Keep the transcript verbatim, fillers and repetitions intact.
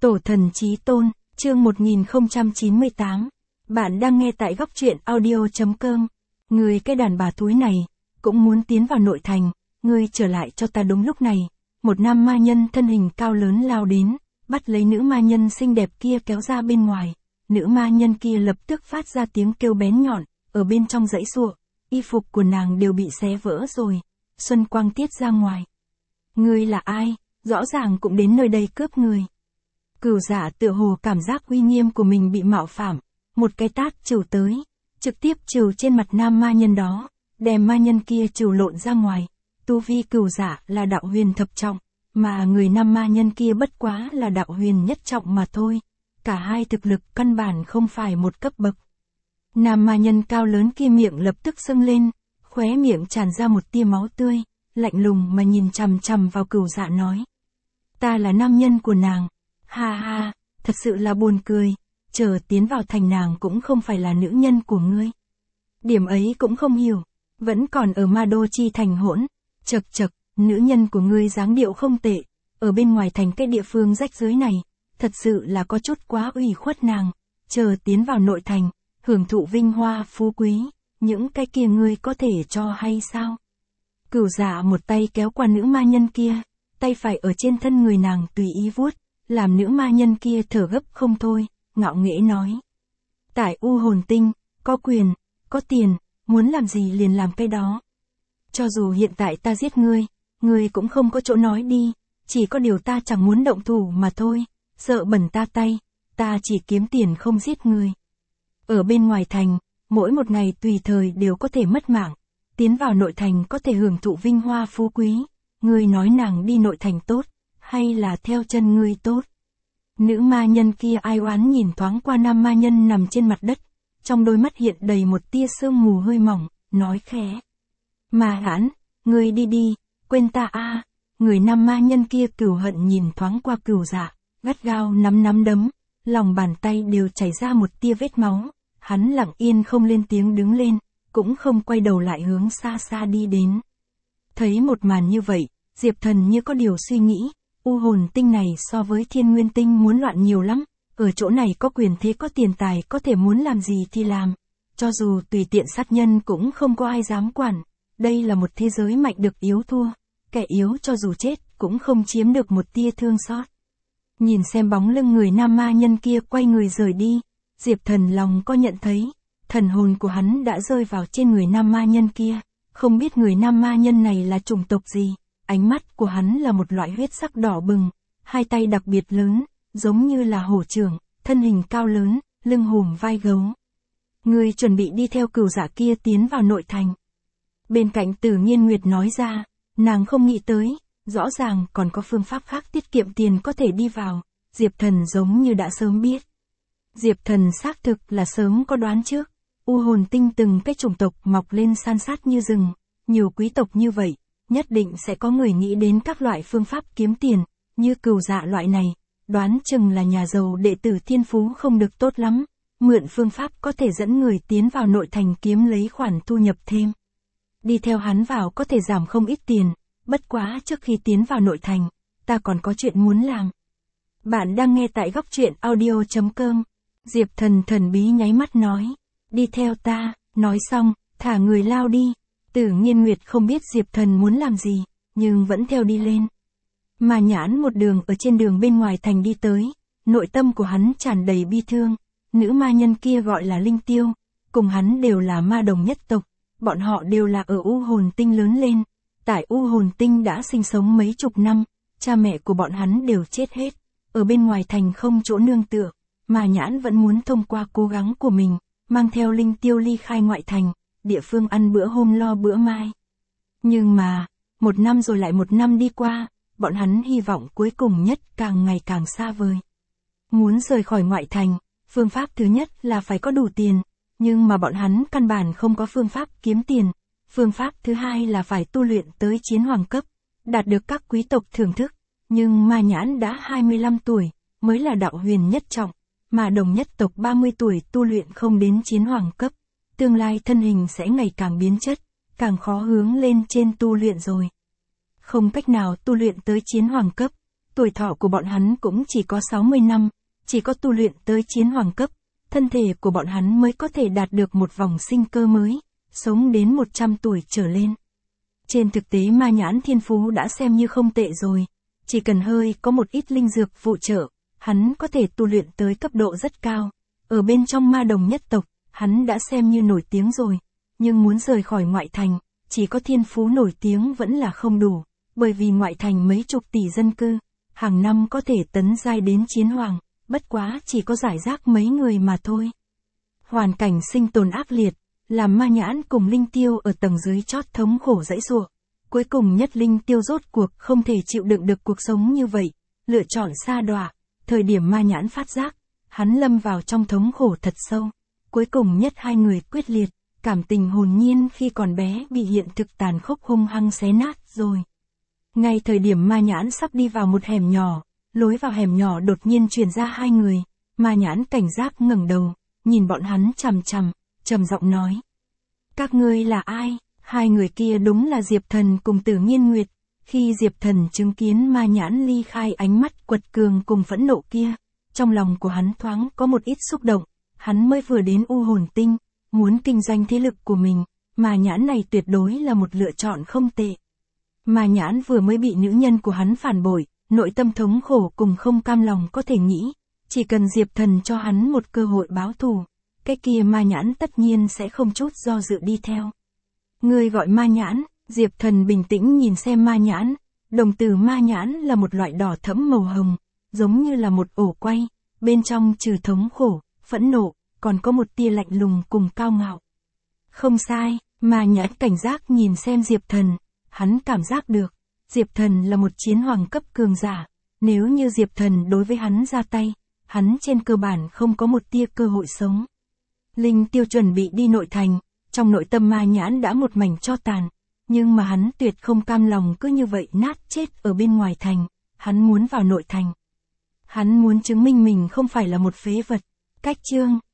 Tổ thần chí tôn, chương một nghìn không trăm chín mươi tám. Bạn đang nghe tại góc truyện audio chấm com. Người cái đàn bà thúi này, cũng muốn tiến vào nội thành, ngươi trở lại cho ta. Đúng lúc này, một nam ma nhân thân hình cao lớn lao đến, bắt lấy nữ ma nhân xinh đẹp kia kéo ra bên ngoài. Nữ ma nhân kia lập tức phát ra tiếng kêu bén nhọn, ở bên trong giãy giụa, y phục của nàng đều bị xé vỡ rồi, xuân quang tiết ra ngoài. Ngươi là ai, rõ ràng cũng đến nơi đây cướp người. Cửu Dạ tựa hồ cảm giác uy nghiêm của mình bị mạo phạm, một cái tát chửu tới, trực tiếp chửu trên mặt nam ma nhân đó, đem ma nhân kia chửu lộn ra ngoài. Tu vi Cửu Dạ là đạo huyền thập trọng, mà người nam ma nhân kia bất quá là đạo huyền nhất trọng mà thôi, cả hai thực lực căn bản không phải một cấp bậc. Nam ma nhân cao lớn kia miệng lập tức sưng lên, khóe miệng tràn ra một tia máu tươi, lạnh lùng mà nhìn chằm chằm vào Cửu Dạ nói: Ta là nam nhân của nàng. Ha ha, thật sự là buồn cười, chờ tiến vào thành nàng cũng không phải là nữ nhân của ngươi. Điểm ấy cũng không hiểu, vẫn còn ở Ma Đô Chi thành hỗn, chật chật, nữ nhân của ngươi dáng điệu không tệ, ở bên ngoài thành cái địa phương rách rưới này, thật sự là có chút quá ủy khuất nàng, chờ tiến vào nội thành, hưởng thụ vinh hoa phú quý, những cái kia ngươi có thể cho hay sao? Cửu Dạ một tay kéo qua nữ ma nhân kia, tay phải ở trên thân người nàng tùy ý vuốt, làm nữ ma nhân kia thở gấp không thôi, ngạo nghễ nói: Tại U Hồn Tinh, có quyền, có tiền, muốn làm gì liền làm cái đó. Cho dù hiện tại ta giết ngươi, ngươi cũng không có chỗ nói đi, chỉ có điều ta chẳng muốn động thủ mà thôi, sợ bẩn ta tay, ta chỉ kiếm tiền không giết ngươi. Ở bên ngoài thành, mỗi một ngày tùy thời đều có thể mất mạng, tiến vào nội thành có thể hưởng thụ vinh hoa phú quý, ngươi nói nàng đi nội thành tốt, hay là theo chân ngươi tốt? Nữ ma nhân kia ai oán nhìn thoáng qua nam ma nhân nằm trên mặt đất, trong đôi mắt hiện đầy một tia sương mù hơi mỏng, nói khẽ: Ma hãn, ngươi đi đi, quên ta a. Người nam ma nhân kia cừu hận nhìn thoáng qua Cửu Dạ, gắt gao nắm nắm đấm, lòng bàn tay đều chảy ra một tia vết máu, hắn lặng yên không lên tiếng đứng lên, cũng không quay đầu lại hướng xa xa đi đến. Thấy một màn như vậy, Diệp Thần như có điều suy nghĩ. U Hồn Tinh này so với Thiên Nguyên Tinh muốn loạn nhiều lắm, ở chỗ này có quyền thế có tiền tài có thể muốn làm gì thì làm, cho dù tùy tiện sát nhân cũng không có ai dám quản, đây là một thế giới mạnh được yếu thua, kẻ yếu cho dù chết cũng không chiếm được một tia thương xót. Nhìn xem bóng lưng người nam ma nhân kia quay người rời đi, Diệp Thần lòng có nhận thấy, thần hồn của hắn đã rơi vào trên người nam ma nhân kia, không biết người nam ma nhân này là chủng tộc gì. Ánh mắt của hắn là một loại huyết sắc đỏ bừng, hai tay đặc biệt lớn, giống như là hổ trưởng, thân hình cao lớn, lưng hùm vai gấu. Ngươi chuẩn bị đi theo Cửu Dạ kia tiến vào nội thành. Bên cạnh Tử Nghiên Nguyệt nói ra, nàng không nghĩ tới, rõ ràng còn có phương pháp khác tiết kiệm tiền có thể đi vào, Diệp Thần giống như đã sớm biết. Diệp Thần xác thực là sớm có đoán trước, U Hồn Tinh từng cái chủng tộc mọc lên san sát như rừng, nhiều quý tộc như vậy. Nhất định sẽ có người nghĩ đến các loại phương pháp kiếm tiền, như Cửu Dạ loại này, đoán chừng là nhà giàu đệ tử thiên phú không được tốt lắm, mượn phương pháp có thể dẫn người tiến vào nội thành kiếm lấy khoản thu nhập thêm. Đi theo hắn vào có thể giảm không ít tiền, bất quá trước khi tiến vào nội thành, ta còn có chuyện muốn làm. Bạn đang nghe tại góc truyện audio chấm com. Diệp Thần thần bí nháy mắt nói: Đi theo ta, nói xong, thả người lao đi. Tử Nghiên Nguyệt không biết Diệp Thần muốn làm gì, nhưng vẫn theo đi lên. Mà Nhãn một đường ở trên đường bên ngoài thành đi tới, nội tâm của hắn tràn đầy bi thương. Nữ ma nhân kia gọi là Linh Tiêu, cùng hắn đều là ma đồng nhất tộc, bọn họ đều là ở U Hồn Tinh lớn lên. Tại U Hồn Tinh đã sinh sống mấy chục năm, cha mẹ của bọn hắn đều chết hết, ở bên ngoài thành không chỗ nương tựa, mà Nhãn vẫn muốn thông qua cố gắng của mình, mang theo Linh Tiêu ly khai ngoại thành. Địa phương ăn bữa hôm lo bữa mai. Nhưng mà, một năm rồi lại một năm đi qua, bọn hắn hy vọng cuối cùng nhất càng ngày càng xa vời. Muốn rời khỏi ngoại thành, phương pháp thứ nhất là phải có đủ tiền, nhưng mà bọn hắn căn bản không có phương pháp kiếm tiền. Phương pháp thứ hai là phải tu luyện tới chiến hoàng cấp, đạt được các quý tộc thưởng thức, nhưng Ma Nhãn đã hai mươi lăm tuổi, mới là đạo huyền nhất trọng, mà đồng nhất tộc ba mươi tuổi tu luyện không đến chiến hoàng cấp. Tương lai thân hình sẽ ngày càng biến chất, càng khó hướng lên trên tu luyện rồi. Không cách nào tu luyện tới chiến hoàng cấp, tuổi thọ của bọn hắn cũng chỉ có sáu mươi năm, chỉ có tu luyện tới chiến hoàng cấp, thân thể của bọn hắn mới có thể đạt được một vòng sinh cơ mới, sống đến một trăm tuổi trở lên. Trên thực tế ma nhãn thiên phú đã xem như không tệ rồi, chỉ cần hơi có một ít linh dược phụ trợ, hắn có thể tu luyện tới cấp độ rất cao. Ở bên trong ma đồng nhất tộc, hắn đã xem như nổi tiếng rồi, nhưng muốn rời khỏi ngoại thành, chỉ có thiên phú nổi tiếng vẫn là không đủ, bởi vì ngoại thành mấy chục tỷ dân cư, hàng năm có thể tấn giai đến chiến hoàng, bất quá chỉ có giải rác mấy người mà thôi. Hoàn cảnh sinh tồn ác liệt, làm ma nhãn cùng linh tiêu ở tầng dưới chót thống khổ dãy giụa. Cuối cùng nhất linh tiêu rốt cuộc không thể chịu đựng được cuộc sống như vậy, lựa chọn sa đọa. Thời điểm ma nhãn phát giác, hắn lâm vào trong thống khổ thật sâu. Cuối cùng nhất hai người quyết liệt, cảm tình hồn nhiên khi còn bé bị hiện thực tàn khốc hung hăng xé nát rồi. Ngay thời điểm ma nhãn sắp đi vào một hẻm nhỏ, lối vào hẻm nhỏ đột nhiên truyền ra hai người, ma nhãn cảnh giác ngẩng đầu, nhìn bọn hắn chằm chằm, trầm giọng nói. Các ngươi là ai? Hai người kia đúng là Diệp Thần cùng Tử Nghiên Nguyệt. Khi Diệp Thần chứng kiến ma nhãn ly khai ánh mắt quật cường cùng phẫn nộ kia, trong lòng của hắn thoáng có một ít xúc động, hắn mới vừa đến U Hồn Tinh, muốn kinh doanh thế lực của mình, ma nhãn này tuyệt đối là một lựa chọn không tệ. Ma nhãn vừa mới bị nữ nhân của hắn phản bội, nội tâm thống khổ cùng không cam lòng có thể nghĩ, chỉ cần Diệp Thần cho hắn một cơ hội báo thù, cái kia ma nhãn tất nhiên sẽ không chút do dự đi theo. Ngươi gọi ma nhãn, Diệp Thần bình tĩnh nhìn xem ma nhãn, đồng tử ma nhãn là một loại đỏ thẫm màu hồng, giống như là một ổ quay, bên trong trừ thống khổ, phẫn nộ, còn có một tia lạnh lùng cùng cao ngạo. Không sai, ma nhãn cảnh giác nhìn xem Diệp Thần, hắn cảm giác được, Diệp Thần là một chiến hoàng cấp cường giả, nếu như Diệp Thần đối với hắn ra tay, hắn trên cơ bản không có một tia cơ hội sống. Linh tiêu chuẩn bị đi nội thành, trong nội tâm ma nhãn đã một mảnh tro tàn, nhưng mà hắn tuyệt không cam lòng cứ như vậy nát chết ở bên ngoài thành, hắn muốn vào nội thành. Hắn muốn chứng minh mình không phải là một phế vật. Cách chương